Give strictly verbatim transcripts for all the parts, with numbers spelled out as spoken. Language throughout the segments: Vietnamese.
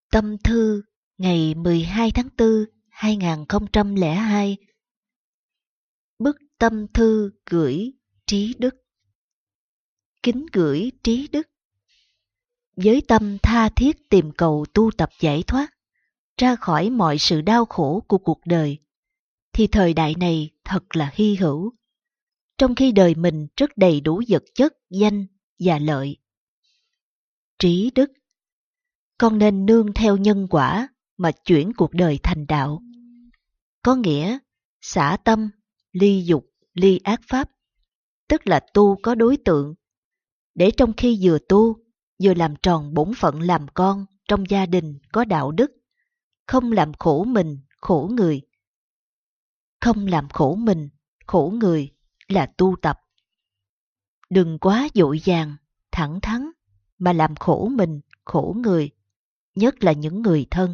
Tâm thư ngày mười hai tháng tư năm hai nghìn không trăm lẻ hai. Bức tâm thư gửi Trí Đức. Kính gửi Trí Đức. Với tâm tha thiết tìm cầu tu tập giải thoát, ra khỏi mọi sự đau khổ của cuộc đời, thì thời đại này thật là hy hữu. Trong khi đời mình rất đầy đủ vật chất, danh và lợi. Trí Đức. Con nên nương theo nhân quả mà chuyển cuộc đời thành đạo. Có nghĩa xả tâm, ly dục, ly ác pháp, tức là tu có đối tượng, để trong khi vừa tu, vừa làm tròn bổn phận làm con trong gia đình có đạo đức, không làm khổ mình, khổ người. Không làm khổ mình, khổ người là tu tập. Đừng quá vội vàng, thẳng thắn mà làm khổ mình, khổ người, nhất là những người thân.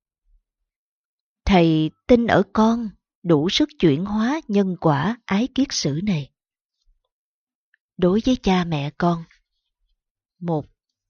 Thầy tin ở con đủ sức chuyển hóa nhân quả ái kiết sử này. Đối với cha mẹ con: một.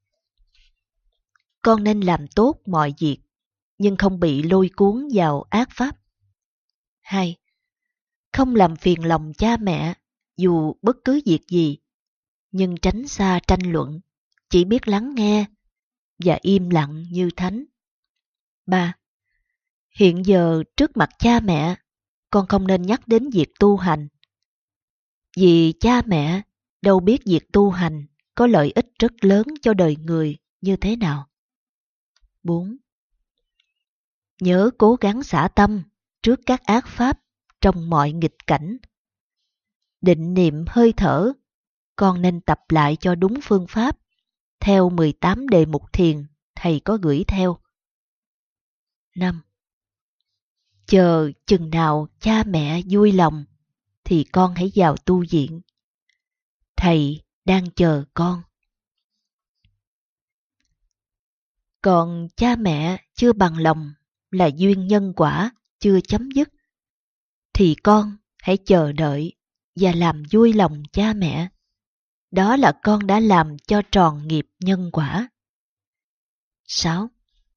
Con nên làm tốt mọi việc, nhưng không bị lôi cuốn vào ác pháp. Hai. Không làm phiền lòng cha mẹ dù bất cứ việc gì, nhưng tránh xa tranh luận, chỉ biết lắng nghe và im lặng như thánh. Ba. Hiện giờ trước mặt cha mẹ, con không nên nhắc đến việc tu hành, vì cha mẹ đâu biết việc tu hành có lợi ích rất lớn cho đời người như thế nào. Bốn. Nhớ cố gắng xả tâm trước các ác pháp trong mọi nghịch cảnh. Định niệm hơi thở, con nên tập lại cho đúng phương pháp, theo mười tám đề mục thiền thầy có gửi theo. Năm. Chờ chừng nào cha mẹ vui lòng thì con hãy vào tu viện. Thầy đang chờ con. Còn cha mẹ chưa bằng lòng là duyên nhân quả chưa chấm dứt, thì con hãy chờ đợi và làm vui lòng cha mẹ. Đó là con đã làm cho tròn nghiệp nhân quả. Sáu.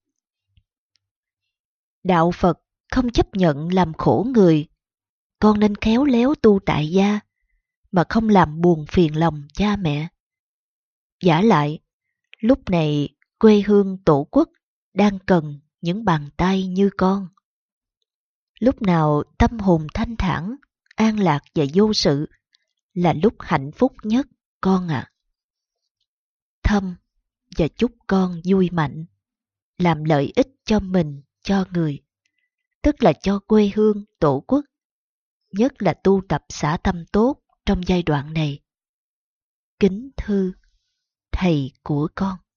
Đạo Phật không chấp nhận làm khổ người. Con nên khéo léo tu tại gia, mà không làm buồn phiền lòng cha mẹ. Vả lại, lúc này quê hương tổ quốc đang cần những bàn tay như con. Lúc nào tâm hồn thanh thản, an lạc và vô sự là lúc hạnh phúc nhất con ạ. À. Thăm và chúc con vui mạnh, làm lợi ích cho mình, cho người, tức là cho quê hương, tổ quốc, nhất là tu tập xả tâm tốt trong giai đoạn này. Kính thư thầy của con.